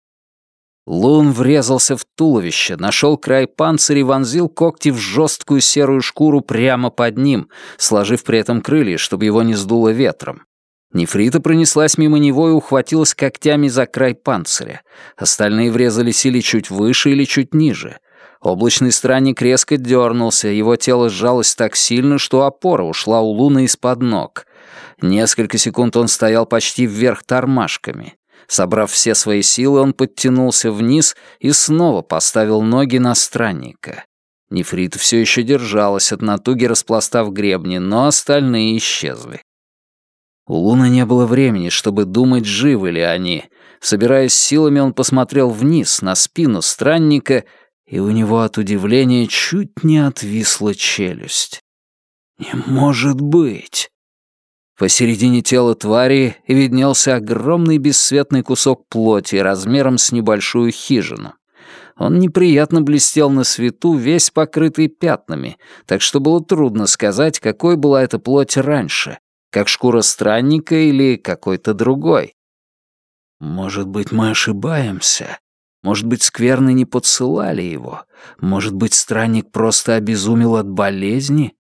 Лун врезался в туловище, нашел край панциря и вонзил когти в жесткую серую шкуру прямо под ним, сложив при этом крылья, чтобы его не сдуло ветром. Нефрита пронеслась мимо него и ухватилась когтями за край панциря. Остальные врезались или чуть выше, или чуть ниже. Облачный странник резко дернулся, его тело сжалось так сильно, что опора ушла у Луна из-под ног. Несколько секунд он стоял почти вверх тормашками. Собрав все свои силы, он подтянулся вниз и снова поставил ноги на странника. Нефрита все еще держалась, от натуги распластав гребни, но остальные исчезли. У Луна не было времени, чтобы думать, живы ли они. Собираясь силами, он посмотрел вниз, на спину странника, и у него от удивления чуть не отвисла челюсть. «Не может быть!» Посередине тела твари виднелся огромный бесцветный кусок плоти размером с небольшую хижину. Он неприятно блестел на свету, весь покрытый пятнами, так что было трудно сказать, какой была эта плоть раньше, как шкура странника или какой-то другой. «Может быть, мы ошибаемся? Может быть, скверны не подсылали его? Может быть, странник просто обезумел от болезни?»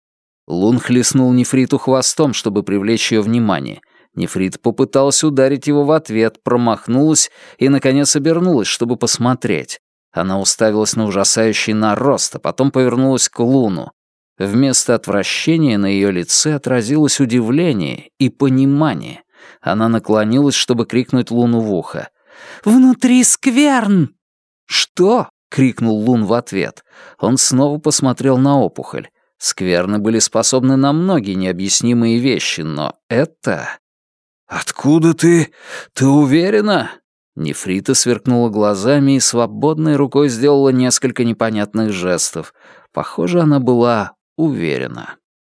Лун хлестнул Нефриту хвостом, чтобы привлечь ее внимание. Нефрит попыталась ударить его в ответ, промахнулась и, наконец, обернулась, чтобы посмотреть. Она уставилась на ужасающий нарост, а потом повернулась к Луну. Вместо отвращения на ее лице отразилось удивление и понимание. Она наклонилась, чтобы крикнуть Луну в ухо. «Внутри скверн!» «Что?» — крикнул Лун в ответ. Он снова посмотрел на опухоль. Скверны были способны на многие необъяснимые вещи, но это... «Откуда ты? Ты уверена?» Нефрита сверкнула глазами и свободной рукой сделала несколько непонятных жестов. Похоже, она была уверена.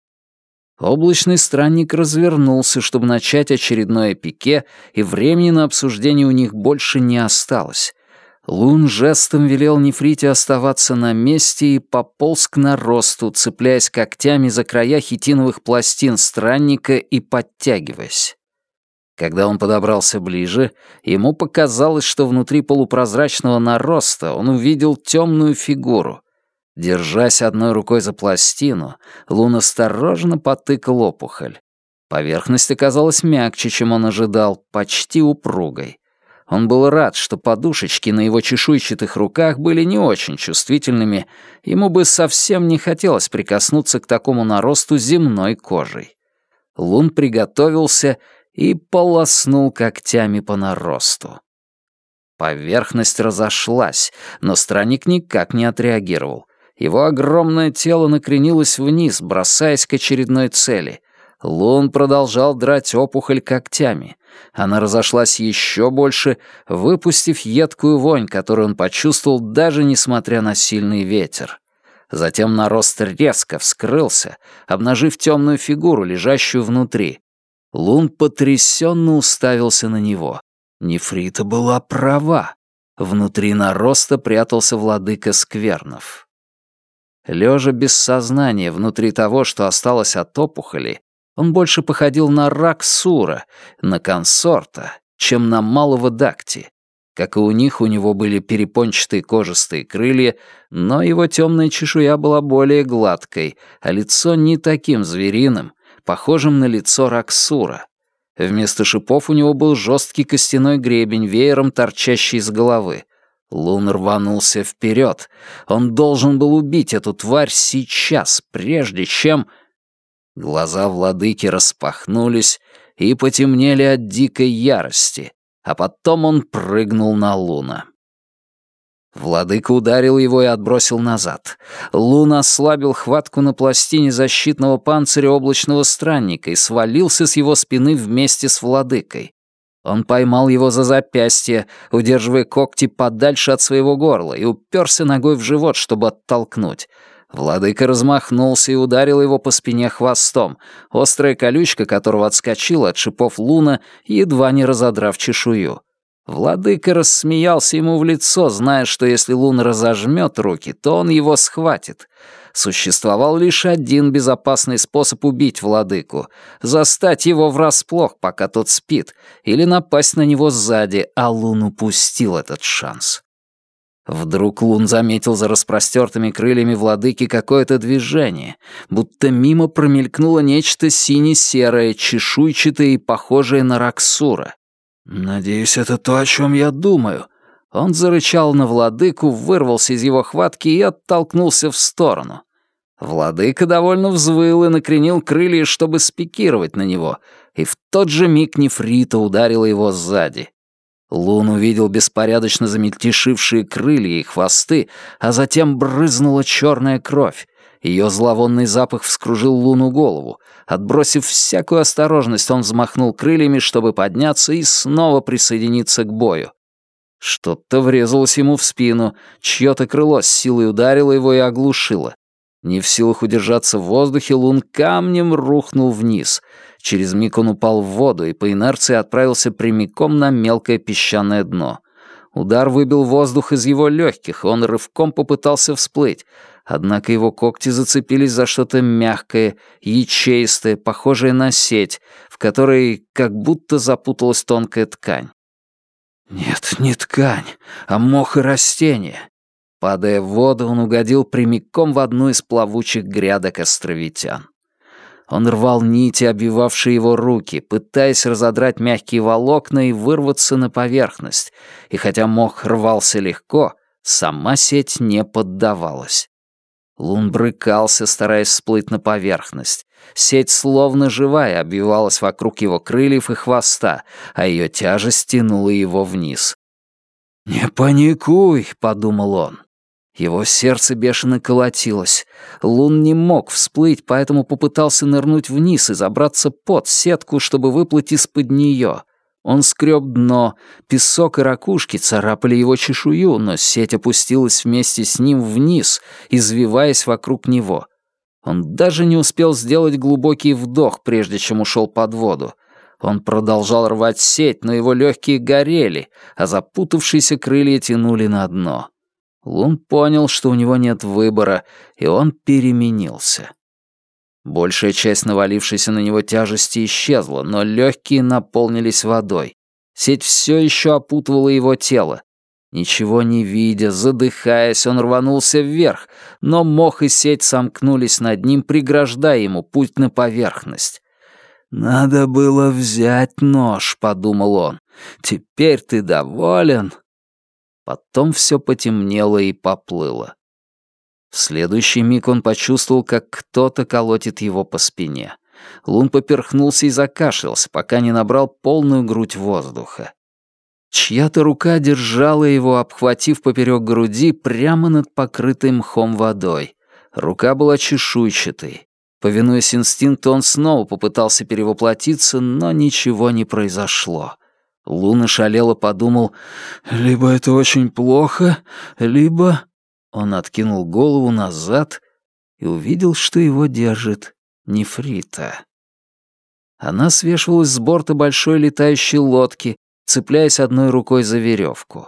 Облачный странник развернулся, чтобы начать очередное пике, и времени на обсуждение у них больше не осталось. Лун жестом велел Нефрите оставаться на месте и пополз к наросту, цепляясь когтями за края хитиновых пластин странника и подтягиваясь. Когда он подобрался ближе, ему показалось, что внутри полупрозрачного нароста он увидел темную фигуру. Держась одной рукой за пластину, Лун осторожно потыкал опухоль. Поверхность оказалась мягче, чем он ожидал, почти упругой. Он был рад, что подушечки на его чешуйчатых руках были не очень чувствительными, ему бы совсем не хотелось прикоснуться к такому наросту земной кожей. Лун приготовился и полоснул когтями по наросту. Поверхность разошлась, но странник никак не отреагировал. Его огромное тело накренилось вниз, бросаясь к очередной цели. Лун продолжал драть опухоль когтями. Она разошлась еще больше, выпустив едкую вонь, которую он почувствовал, даже несмотря на сильный ветер. Затем нарост резко вскрылся, обнажив темную фигуру, лежащую внутри. Лун потрясенно уставился на него. Нефрита была права. Внутри нароста прятался владыка сквернов. Лежа без сознания внутри того, что осталось от опухоли, он больше походил на Раксура, на консорта, чем на малого Дакти. Как и у них, у него были перепончатые кожистые крылья, но его темная чешуя была более гладкой, а лицо не таким звериным, похожим на лицо Раксура. Вместо шипов у него был жесткий костяной гребень, веером торчащий из головы. Лун рванулся вперед. Он должен был убить эту тварь сейчас, прежде чем... Глаза владыки распахнулись и потемнели от дикой ярости, а потом он прыгнул на Луна. Владыка ударил его и отбросил назад. Лун ослабил хватку на пластине защитного панциря облачного странника и свалился с его спины вместе с владыкой. Он поймал его за запястье, удерживая когти подальше от своего горла, и уперся ногой в живот, чтобы оттолкнуть. Владыка размахнулся и ударил его по спине хвостом, острая колючка которого отскочила от шипов Луна, едва не разодрав чешую. Владыка рассмеялся ему в лицо, зная, что если Лун разожмет руки, то он его схватит. Существовал лишь один безопасный способ убить владыку — застать его врасплох, пока тот спит, или напасть на него сзади, а Лун упустил этот шанс. Вдруг Лун заметил за распростертыми крыльями владыки какое-то движение, будто мимо промелькнуло нечто сине-серое, чешуйчатое и похожее на Раксура. «Надеюсь, это то, о чем я думаю». Он зарычал на владыку, вырвался из его хватки и оттолкнулся в сторону. Владыка довольно взвыл и накренил крылья, чтобы спикировать на него, и в тот же миг нефрита ударила его сзади. Лун увидел беспорядочно замельтешившие крылья и хвосты, а затем брызнула черная кровь. Ее зловонный запах вскружил Луну голову. Отбросив всякую осторожность, он взмахнул крыльями, чтобы подняться и снова присоединиться к бою. Что-то врезалось ему в спину, чье-то крыло с силой ударило его и оглушило. Не в силах удержаться в воздухе, Лун камнем рухнул вниз. Через миг он упал в воду и по инерции отправился прямиком на мелкое песчаное дно. Удар выбил воздух из его легких, и он рывком попытался всплыть. Однако его когти зацепились за что-то мягкое, ячеистое, похожее на сеть, в которой как будто запуталась тонкая ткань. Нет, не ткань, а мох и растения. Падая в воду, он угодил прямиком в одну из плавучих грядок островитян. Он рвал нити, обвивавшие его руки, пытаясь разодрать мягкие волокна и вырваться на поверхность. И хотя мох рвался легко, сама сеть не поддавалась. Лун брыкался, стараясь всплыть на поверхность. Сеть словно живая обвивалась вокруг его крыльев и хвоста, а ее тяжесть тянула его вниз. «Не паникуй», — подумал он. Его сердце бешено колотилось. Лун не мог всплыть, поэтому попытался нырнуть вниз и забраться под сетку, чтобы выплыть из-под нее. Он скреб дно, песок и ракушки царапали его чешую, но сеть опустилась вместе с ним вниз, извиваясь вокруг него. Он даже не успел сделать глубокий вдох, прежде чем ушел под воду. Он продолжал рвать сеть, но его легкие горели, а запутавшиеся крылья тянули на дно. Лун понял, что у него нет выбора, и он переменился. Большая часть навалившейся на него тяжести исчезла, но легкие наполнились водой. Сеть все еще опутывала его тело. Ничего не видя, задыхаясь, он рванулся вверх, но мох и сеть сомкнулись над ним, преграждая ему путь на поверхность. «Надо было взять нож», — подумал он. «Теперь ты доволен?» Потом все потемнело и поплыло. В следующий миг он почувствовал, как кто-то колотит его по спине. Лун поперхнулся и закашлялся, пока не набрал полную грудь воздуха. Чья-то рука держала его, обхватив поперек груди прямо над покрытой мхом водой. Рука была чешуйчатой. Повинуясь инстинкту, он снова попытался перевоплотиться, но ничего не произошло. Лун ошалело подумал, либо это очень плохо, либо... Он откинул голову назад и увидел, что его держит нефрита. Она свешивалась с борта большой летающей лодки, цепляясь одной рукой за веревку.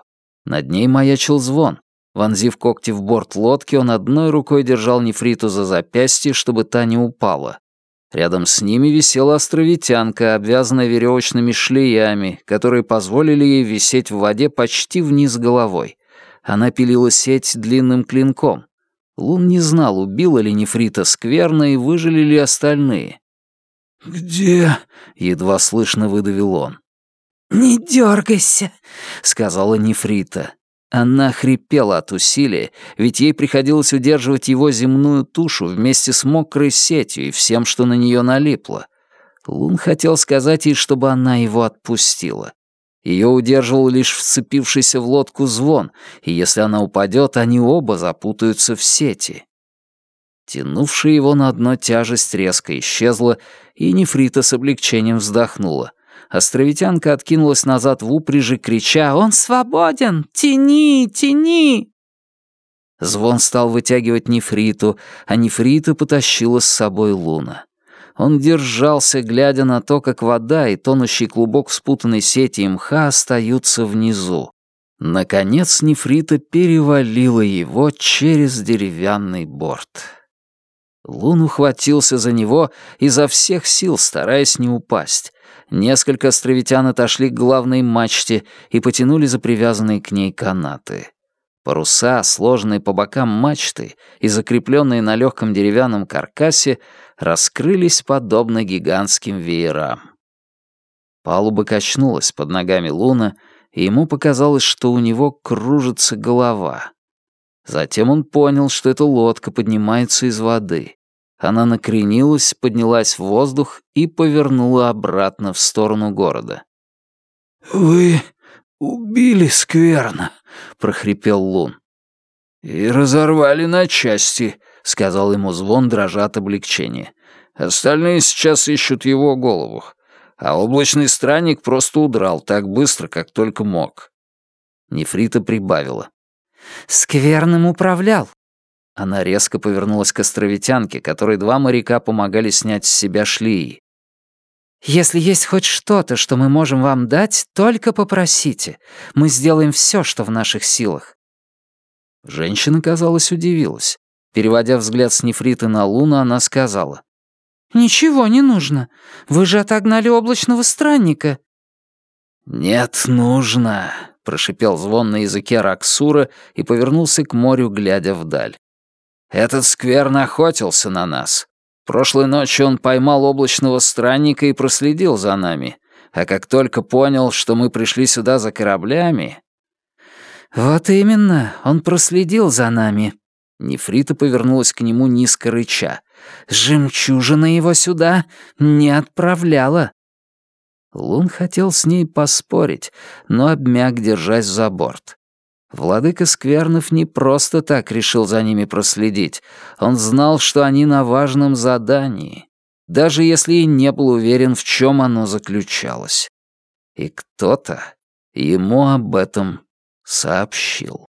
Над ней маячил Звон. Вонзив когти в борт лодки, он одной рукой держал Нефриту за запястье, чтобы та не упала. Рядом с ними висела островитянка, обвязанная веревочными шлеями, которые позволили ей висеть в воде почти вниз головой. Она пилила сеть длинным клинком. Лун не знал, убила ли Нефрита скверно и выжили ли остальные. «Где?» — едва слышно выдавил он. «Не дергайся», — сказала Нефрита. Она хрипела от усилия, ведь ей приходилось удерживать его земную тушу вместе с мокрой сетью и всем, что на нее налипло. Лун хотел сказать ей, чтобы она его отпустила. Ее удерживал лишь вцепившийся в лодку Звон, и если она упадет, они оба запутаются в сети. Тянувшая его на дно тяжесть резко исчезла, и Нефрита с облегчением вздохнула. Островитянка откинулась назад в упряжи, крича: «Он свободен! Тяни, тяни!» Звон стал вытягивать Нефриту, а Нефрита потащила с собой Луна. Он держался, глядя на то, как вода и тонущий клубок спутанной сети и мха остаются внизу. Наконец Нефрита перевалила его через деревянный борт. Лун ухватился за него изо всех сил, стараясь не упасть. Несколько островитян отошли к главной мачте и потянули за привязанные к ней канаты. Паруса, сложенные по бокам мачты и закрепленные на легком деревянном каркасе, раскрылись подобно гигантским веерам. Палуба качнулась под ногами Луна, и ему показалось, что у него кружится голова. Затем он понял, что эта лодка поднимается из воды. Она накренилась, поднялась в воздух и повернула обратно в сторону города. «Вы убили скверно», — прохрипел Лун. «И разорвали на части», — сказал ему Звон, дрожа от облегчения. «Остальные сейчас ищут его голову, а облачный странник просто удрал так быстро, как только мог». Нефрита прибавила. «Скверным управлял». Она резко повернулась к островитянке, которой два моряка помогали снять с себя шлеи. «Если есть хоть что-то, что мы можем вам дать, только попросите. Мы сделаем все, что в наших силах». Женщина, казалось, удивилась. Переводя взгляд с Нефриты на Луну, она сказала: «Ничего не нужно. Вы же отогнали облачного странника». «Нет, нужно», — прошипел Звон на языке Раксура и повернулся к морю, глядя вдаль. «Этот скверн охотился на нас. Прошлой ночью он поймал облачного странника и проследил за нами, а как только понял, что мы пришли сюда за кораблями...» «Вот именно, он проследил за нами». Нефрита повернулась к нему низко рыча. «Жемчужина его сюда не отправляла». Лун хотел с ней поспорить, но обмяк, держась за борт. Владыка сквернов не просто так решил за ними проследить. Он знал, что они на важном задании, даже если и не был уверен, в чем оно заключалось. И кто-то ему об этом сообщил.